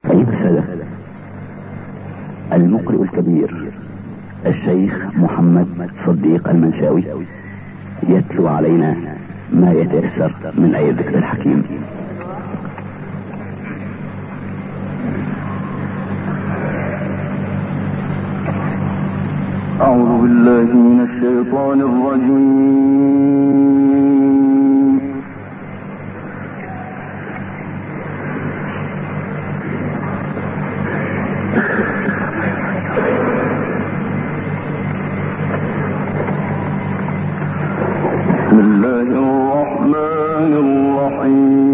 أيها السادة، المقرئ الكبير الشيخ محمد صديق المنشاوي يتلو علينا ما يتيسر من آية الذكر الحكيم. أعوذ بالله من الشيطان الرجيم. بسم الله الرحمن الرحيم.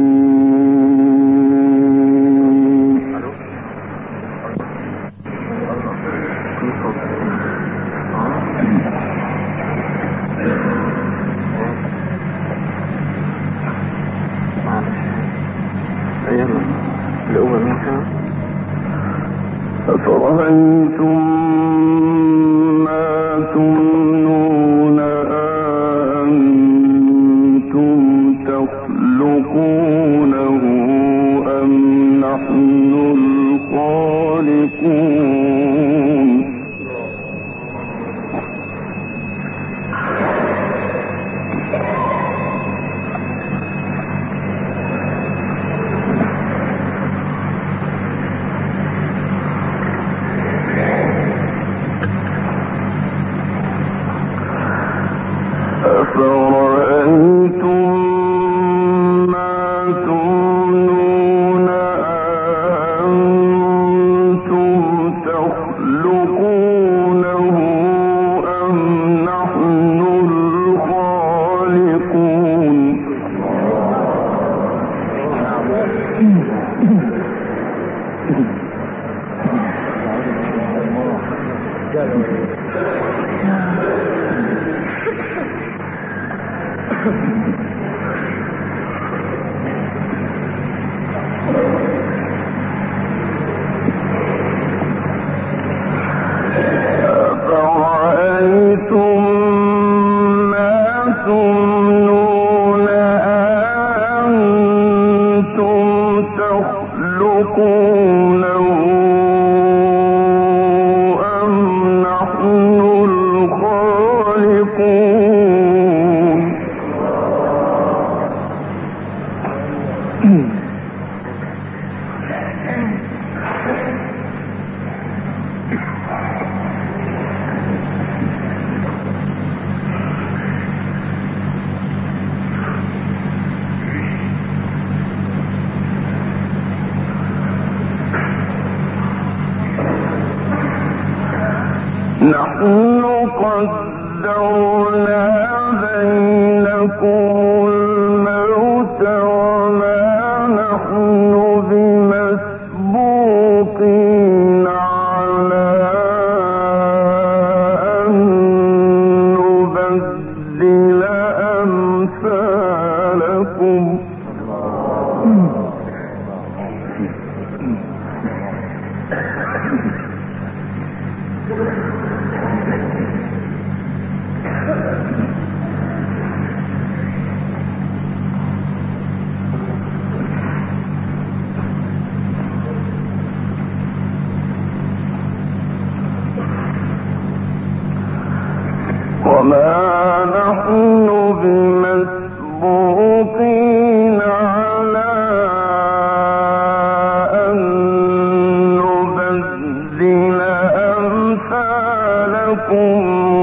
أفرأيتم ما تمنون أأنتم تخلقونه أم نحن الخالقون. أفرأيتم ما تمنون أأنتم تخلقونه أم نحن الخالقون. أفرأيتم ما تمنون أأنتم تخلقونه أم نحن الخالقون. نحن قدرنا بينكم الموت وما نحن بمسبوقين على أن نبدل أمثالكم. وما نحن بمسبوقين على أن نبدل أمثالكم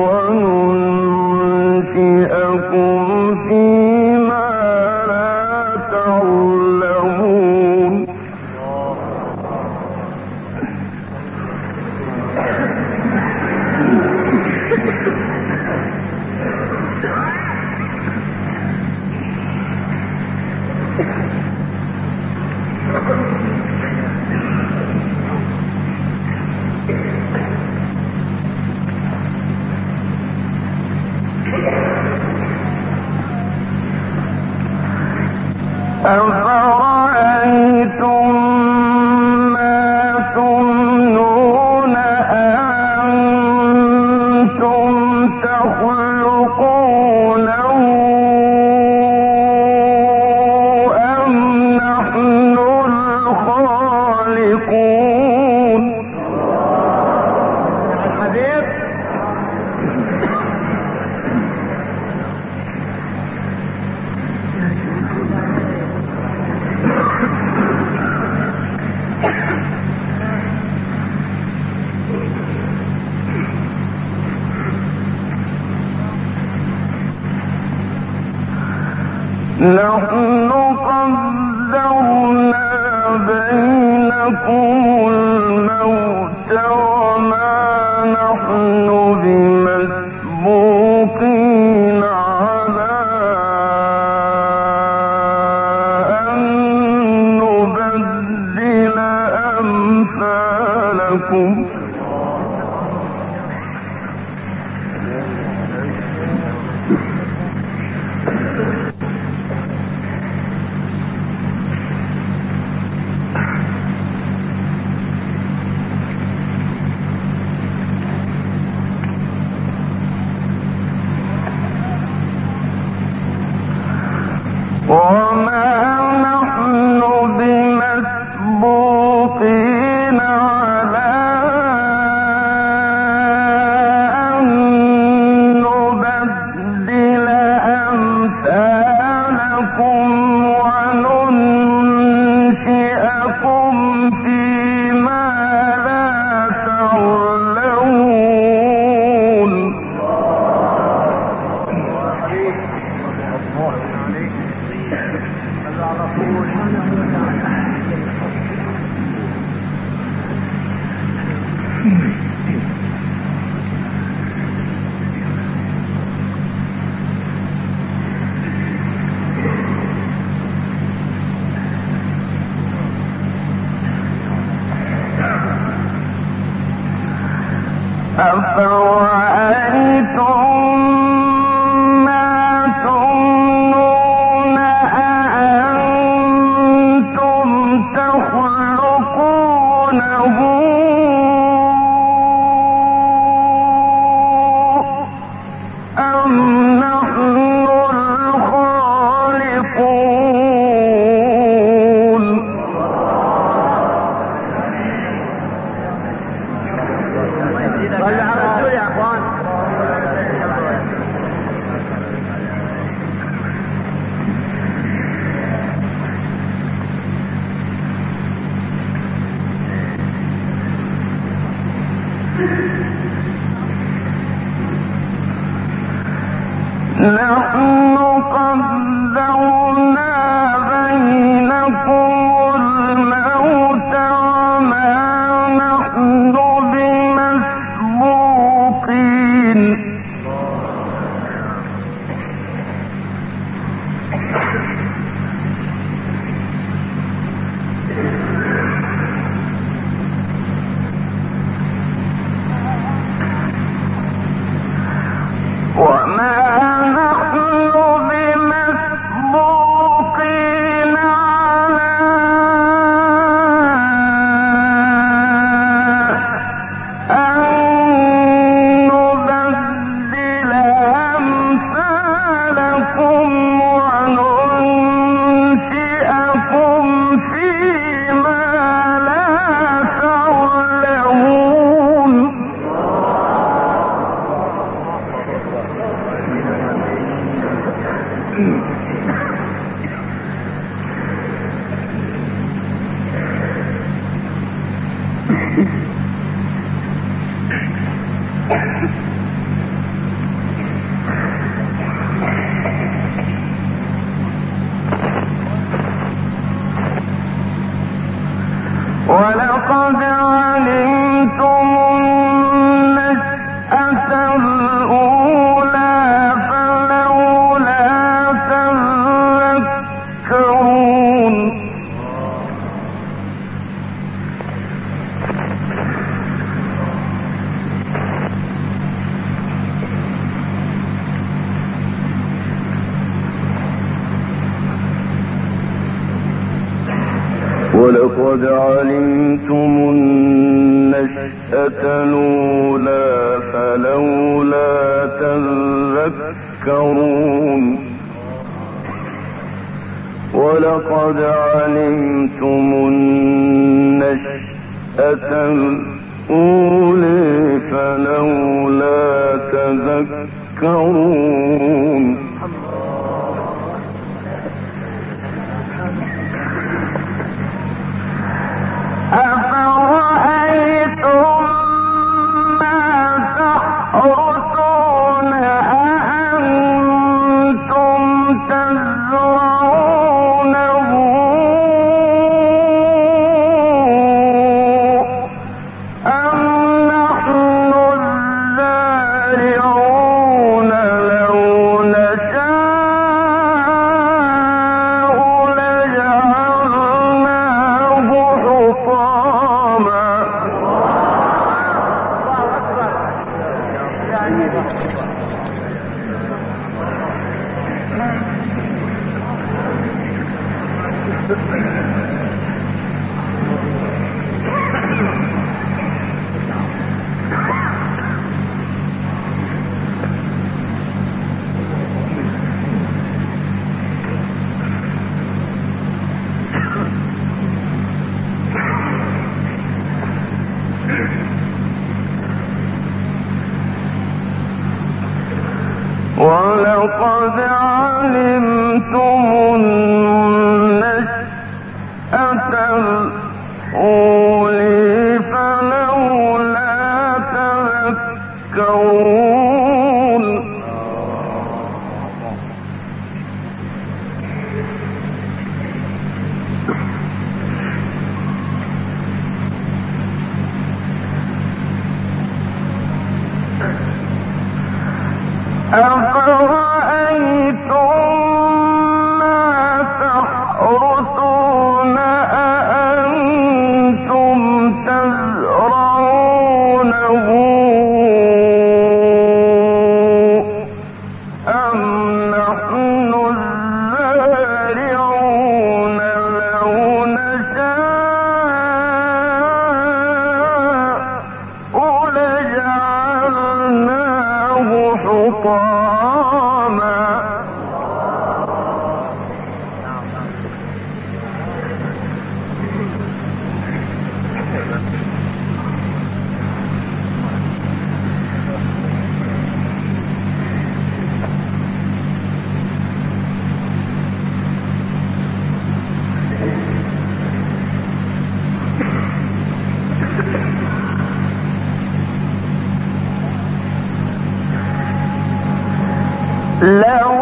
وننشئكم فيما لا تعلمون. نحن قدرنا بينكم الموت وما نحن بمسبوقين على أن نبدل أمثالكم وما نحن بمسبوقين على أن نبدل أمثالكم وننشئكم فيما لا تعلمون. أفرأيتم ما تمنون أأنتم تخلقونه أم نحن الخالقون؟ نحن قدرنا بينكم الموت وما نحن بمسبوقين وما نحن بمسبوقين على أن نبدل أمثالكم وننشئكم فيما لا تعلمون. ولقد علمتم النشأة الأولى فلولا تذكرون. ولقد علمتم النشأة الأولى فلولا تذكرون. ولقد علمتم النشأة الأولى فلولا تذكرون. أفرأيتم ما تحرثون أأنتم تزرعون ولقد علمتم النشأة الأولى فلولا تذكرون أفرأيتم ما تحرثون أأنتم تزرعونه أم نحن الزارعون لو نشاء لجعلناه حطاما لو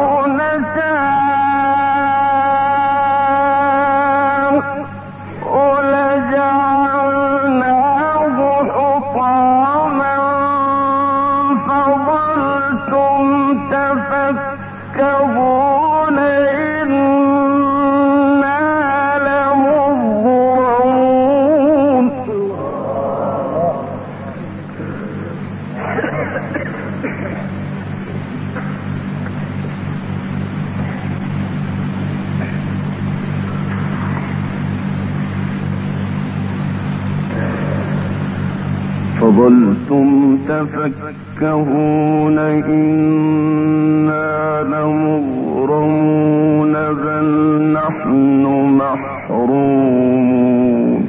نشاء لجعلناه حطاما فظلتم تفكهون إنا لمغرمون فظلتم تفكهون إنا لمغرمون بل نحن محرومون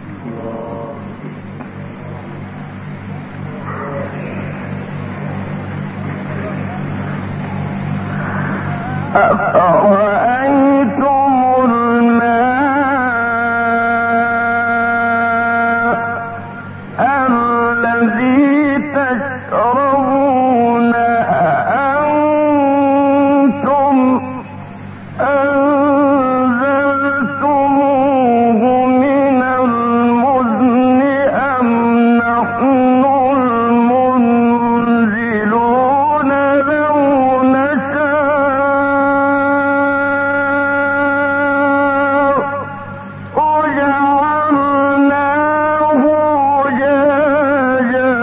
أفرأيتم الماء الذي تشربون أأنتم أنزلتموه من المزن أم نحن المنزلون لو نشاء وجعلناه أجاجا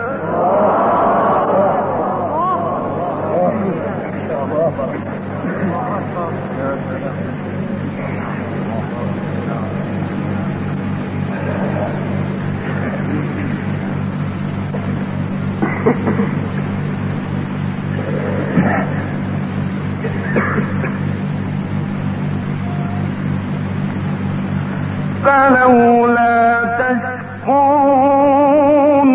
فلولا تشكرون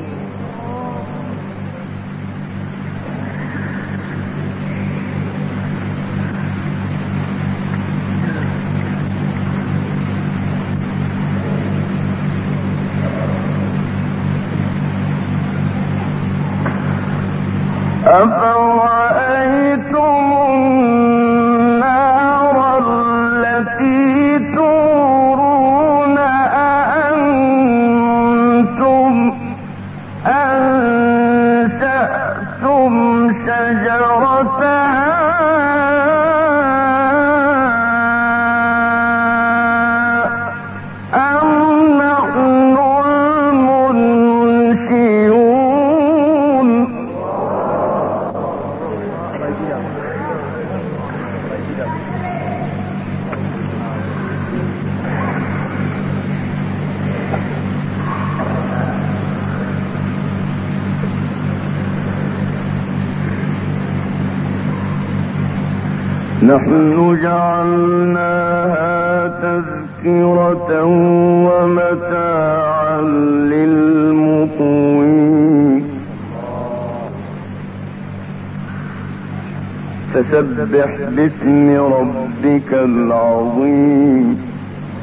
أفرأيتم النار التي تورون أأنتم أنشأتم شجرتها أم نحن المنشئون نحن جعلناها تذكرة ومتاعا للمقوين فسبح باسم ربك العظيم.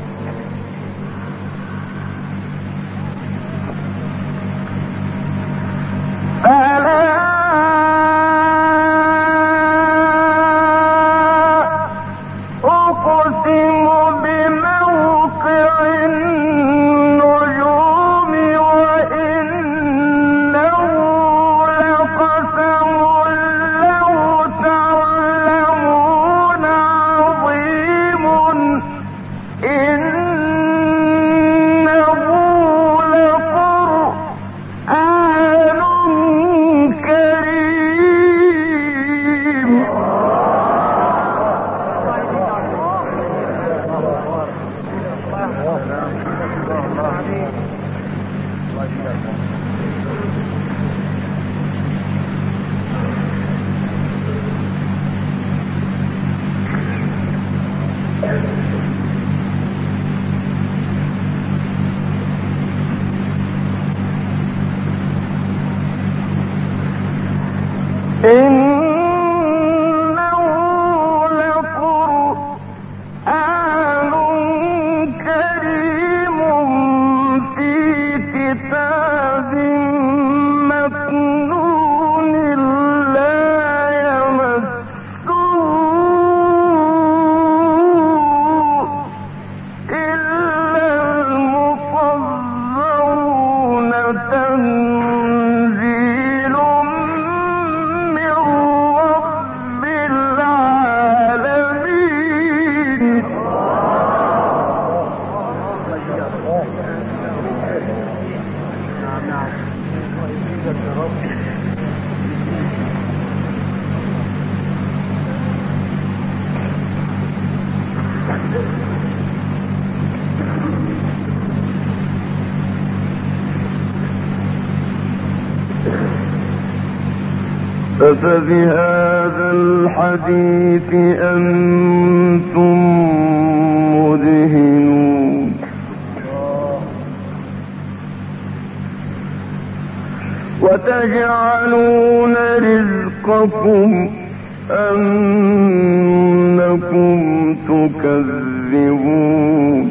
فبهذا الحديث أنتم مدهنون وتجعلون رزقكم أنكم تكذبون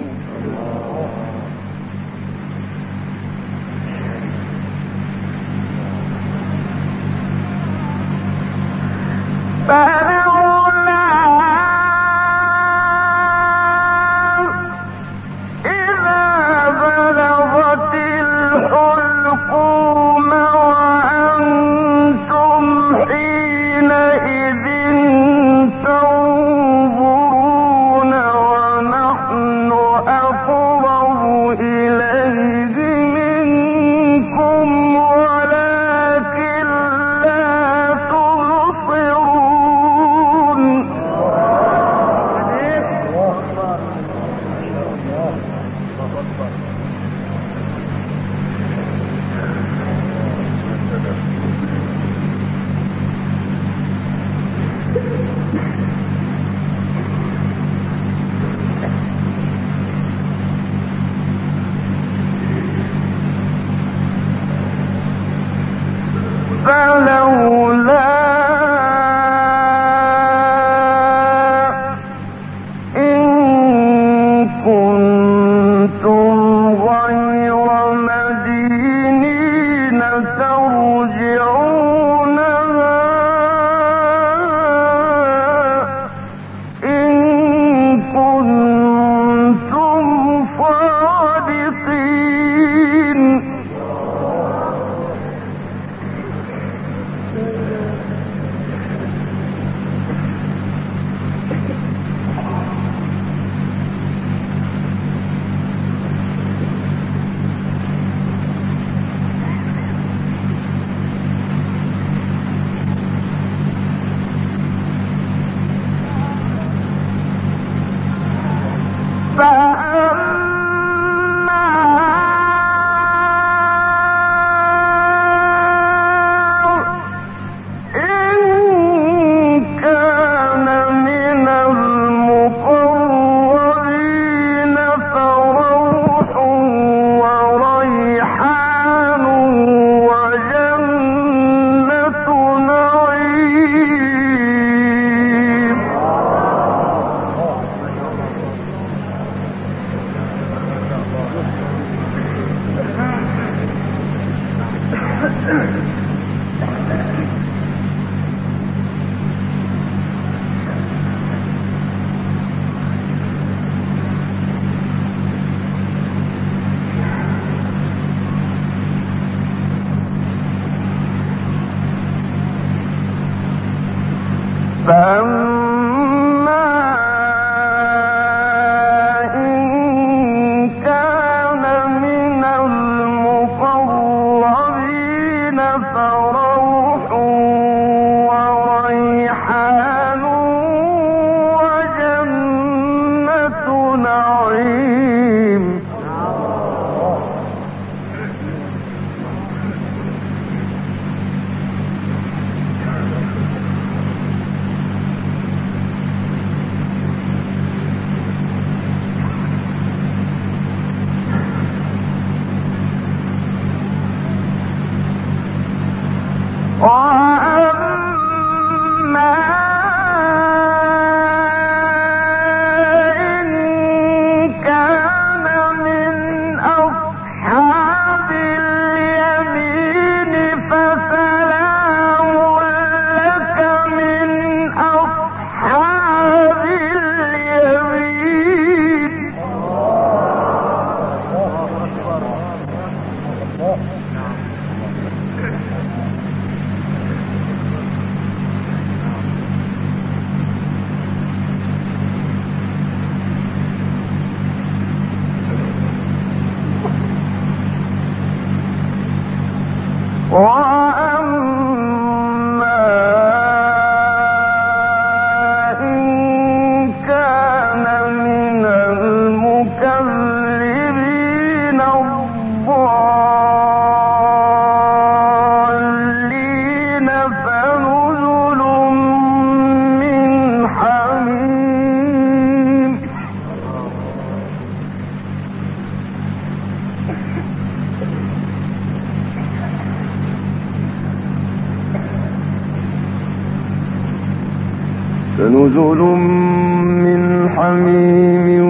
فنزل من حميم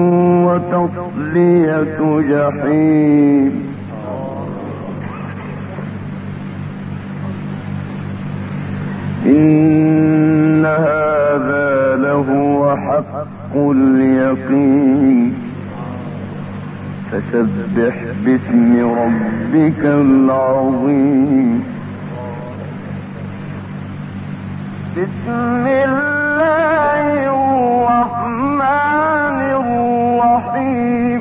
وتصلية جحيم إن هذا لهو حق اليقين فسبح باسم ربك العظيم بسم الله الرحمن الرحيم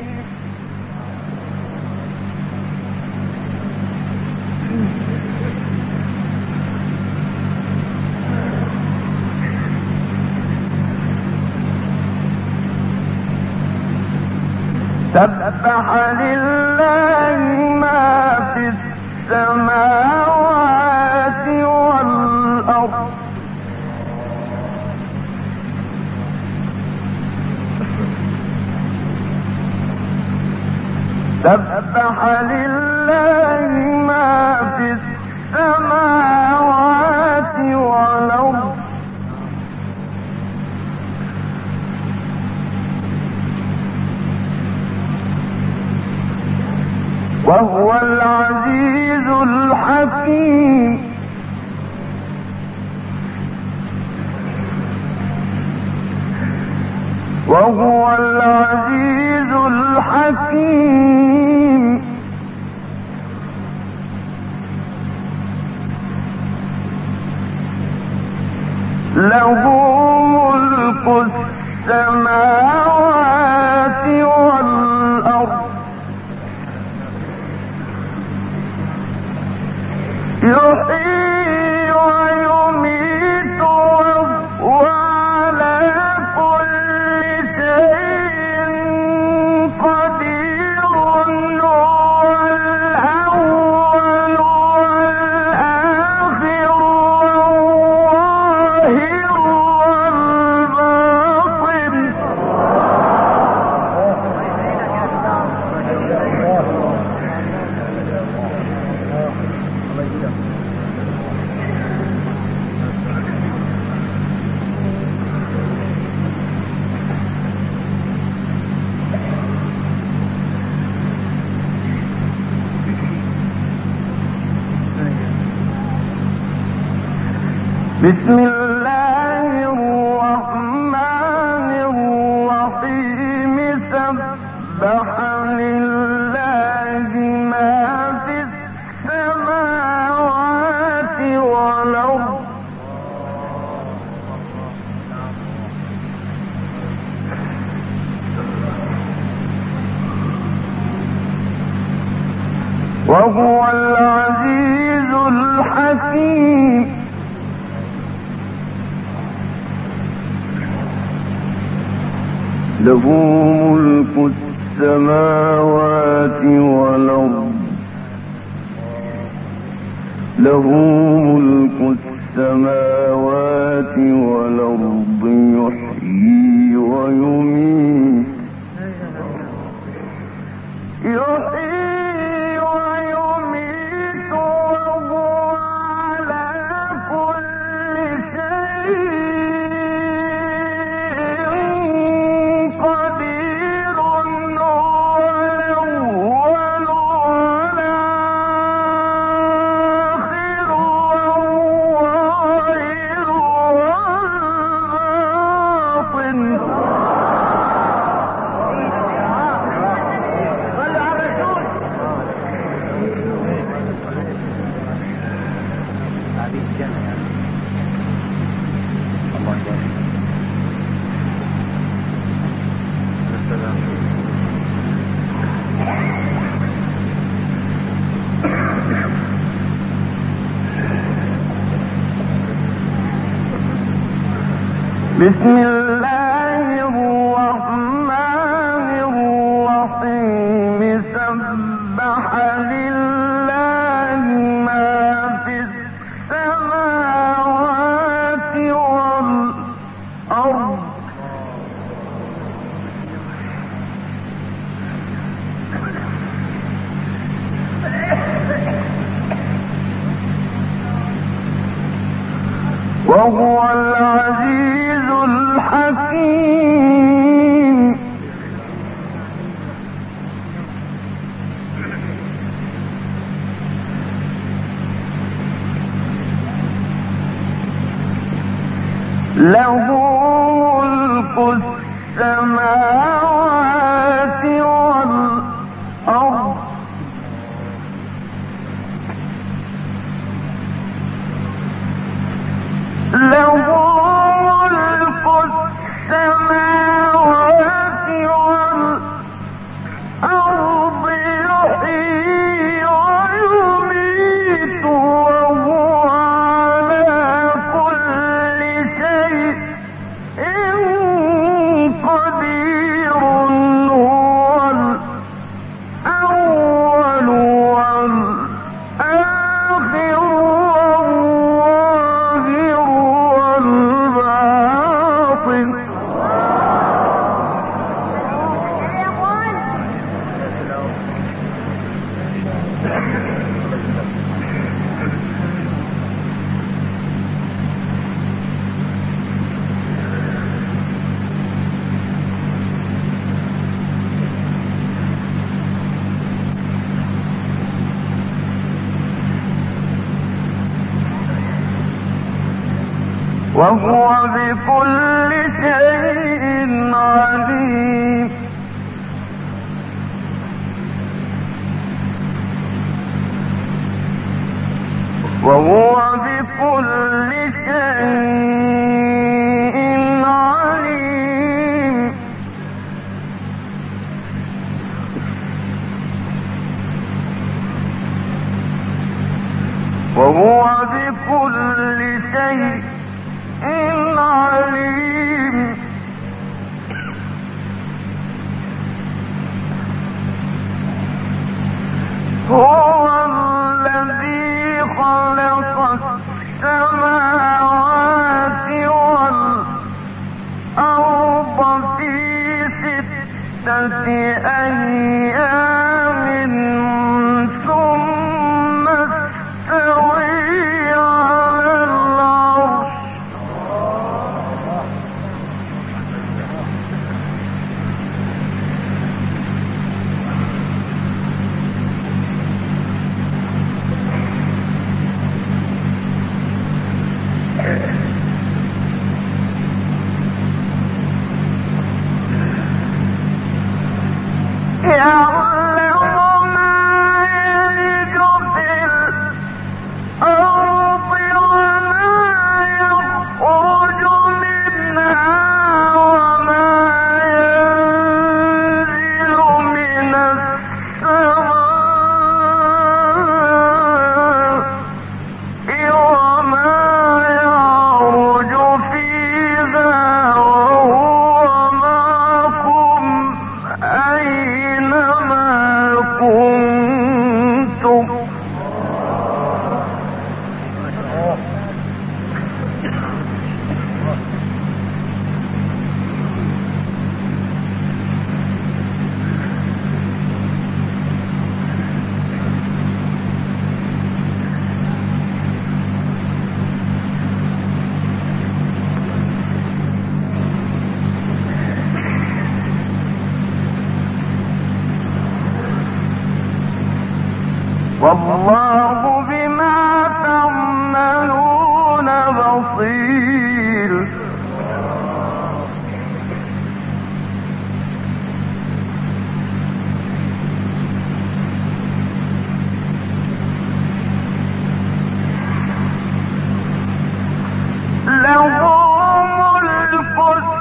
سبح لله ما في السماوات والأرض سبح لله ما في السماوات والأرض وهو العزيز الحكيم وهو العزيز الحكيم له ملك السماوات والأرض يحيي ويميت وهو على كل شيء قدير هو الأول والآخر والظاهر والباطن بسم الله الرحمن الرحيم سبح لله ما في السماوات والأرض وهو العزيز الحكيم له ملك السماوات والأرض له ملك السماوات والأرض يحيي ويميت يحيي ويميت وهو على كل شيء قدير هو الأول والآخر والظاهر والباطن بسم الله الرحمن الرحيم سبح لله ما في السماوات والأرض وهو العزيز الحكيم له ملك السماوات والأرض له ملك السماوات والأرض يحيي ويميت وهو على كل شيء قدير هو الأول والآخر والظاهر والباطن وهو بكل شيء عليم وهو بكل شيء عليم وهو بكل شيء عليم هو الذي خلق السماوات والأرض في 6 أيام ثم استوى على العرش يعلم ما يلج في الأرض وما يخرج منها وما ينزل من السماء وما يعرج فيها وهو معكم أينما كنتم والله بما تعملون بصير له ملك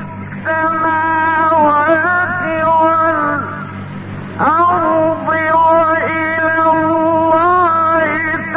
السماوات والأرض وإلى الله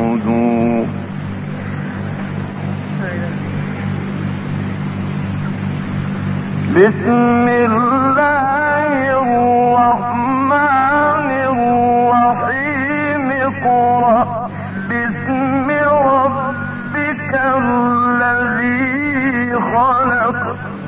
فاسجدوا بسم الله الرحمن الرحيم اقرأ باسم ربك الذي خلق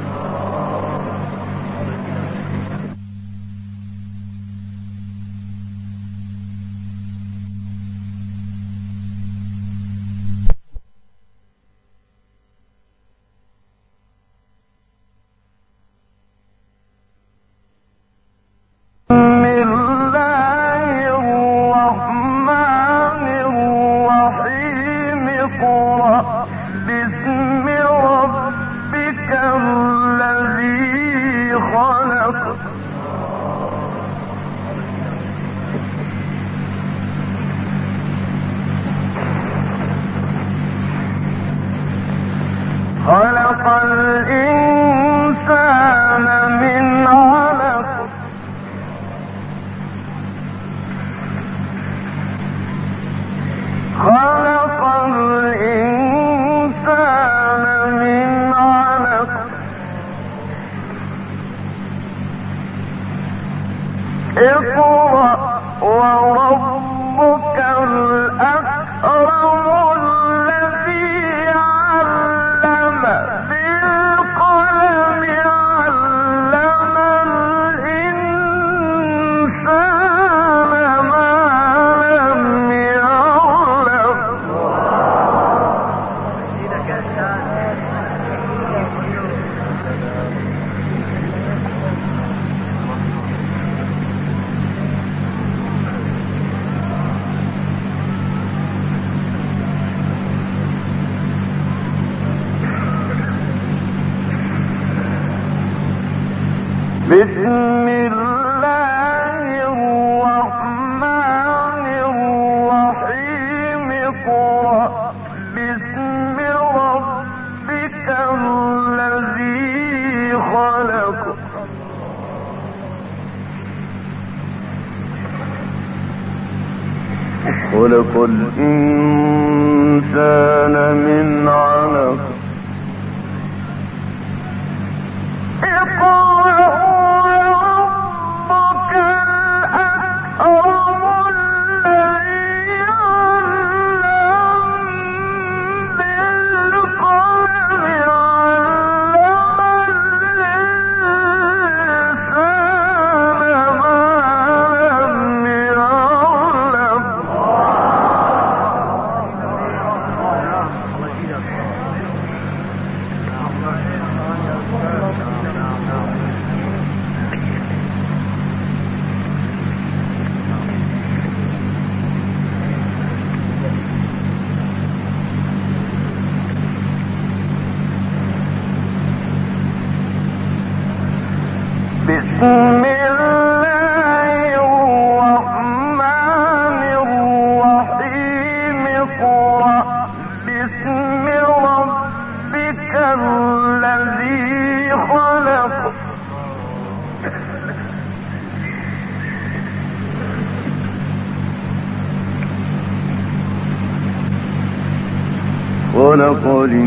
خلق الإنسان من علق خلق الإنسان من علق اقرأ وربك الأكرم الذي علم بالقلم علم الإنسان ما لم يعلم بسم الله الرحمن الرحيم اقرأ باسم ربك الذي خلق خلق الإنسان من علق بسم الله الرحمن الرحيم اقرأ باسم ربك الذي خلق خلق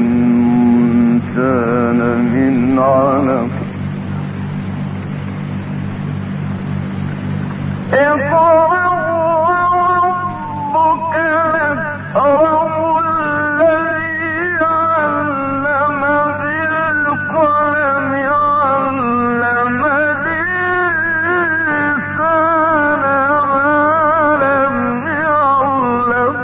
الإنسان من علق اقرأ وربك الأكرم الذي علم بالقلم علم الإنسان ما لم يعلم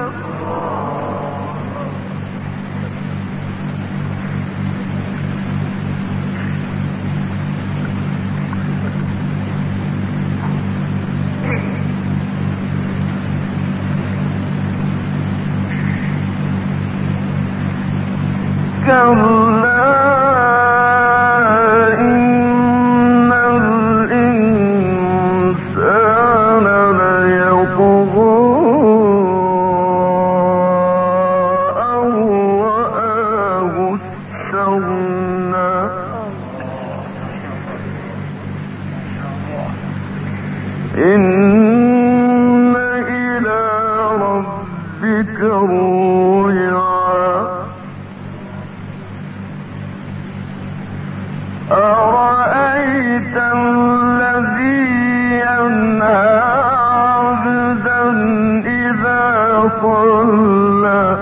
كلا إن الإنسان ليطغى أن رآه استغنى إن إلى ربك وعى أرأيت الذي ينهى عبدا إذا صلى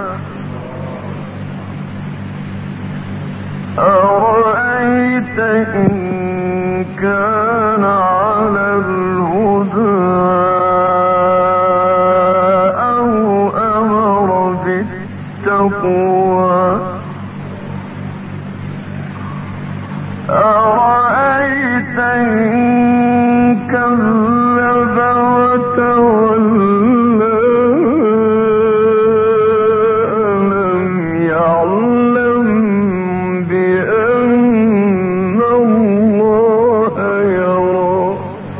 أرأيت إن كان على الهدى أو أمر بالتقوى أرأيت إن كذب وتولى ألم يعلم بأن الله يرى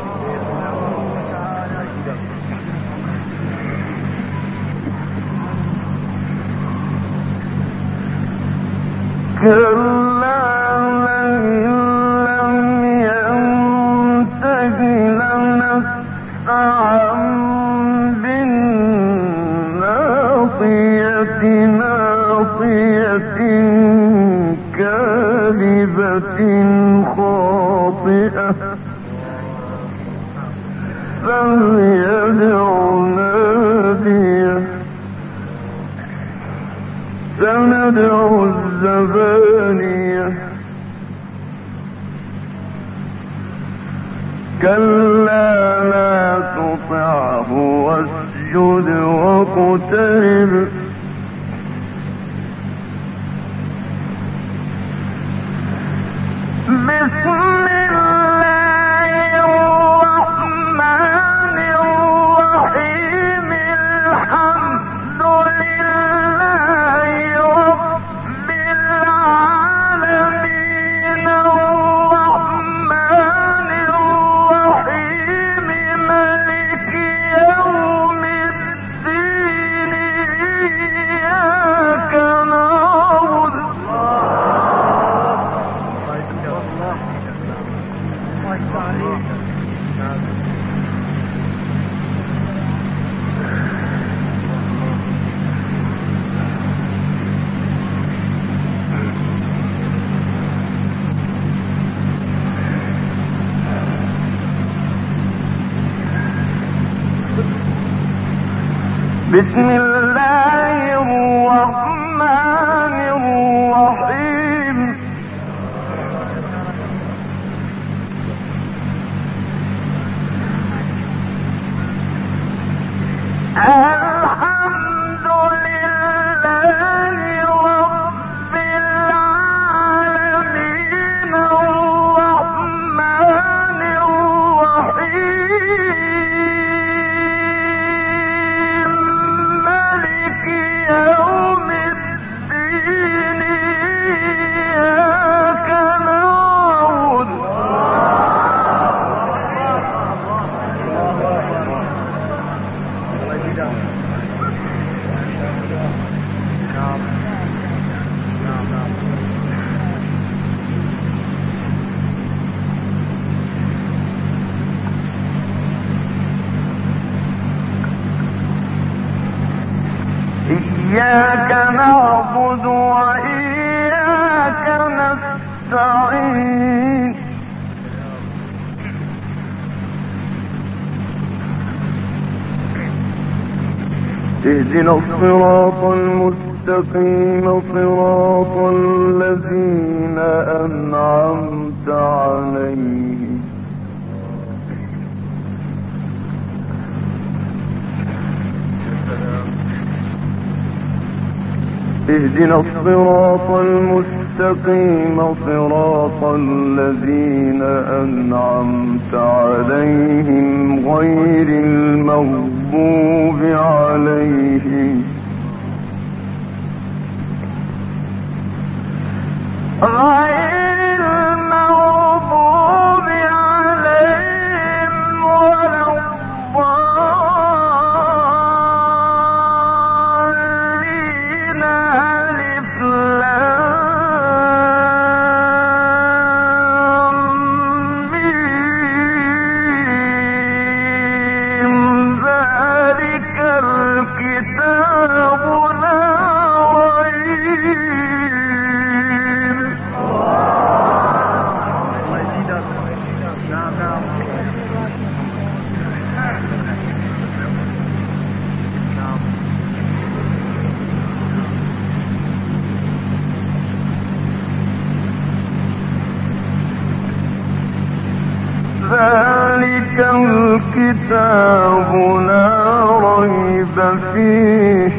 كلا كاذبة خاطئة فليدع ناديه سندع الزبانية كلا لا تطعه واسجد واقترب بسم الله الرحمن الرحيم الحمد لله رب العالمين الرحمن الرحيم مالك يوم الدين إياك نعبد بسم الله الرحمن الرحيم الحمد لله رب العالمين الرحمن الرحيم مالك يوم الدين إياك نعبد إياك نعبد وإياك نستعين اهدنا الصراط المستقيم صراط الذين أنعمت عليهم اهدنا الصراط المستقيم صراط الذين أنعمت عليهم غير المغضوب عليهم غير المغضوب عليهم ولا الضالين ألف لام ميم ذلك الكتاب لا الكتاب لا ريب فيه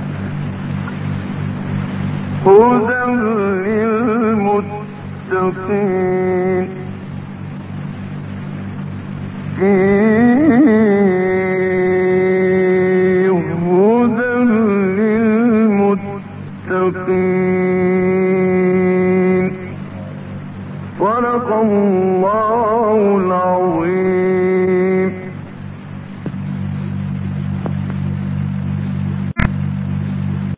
هدى للمتقين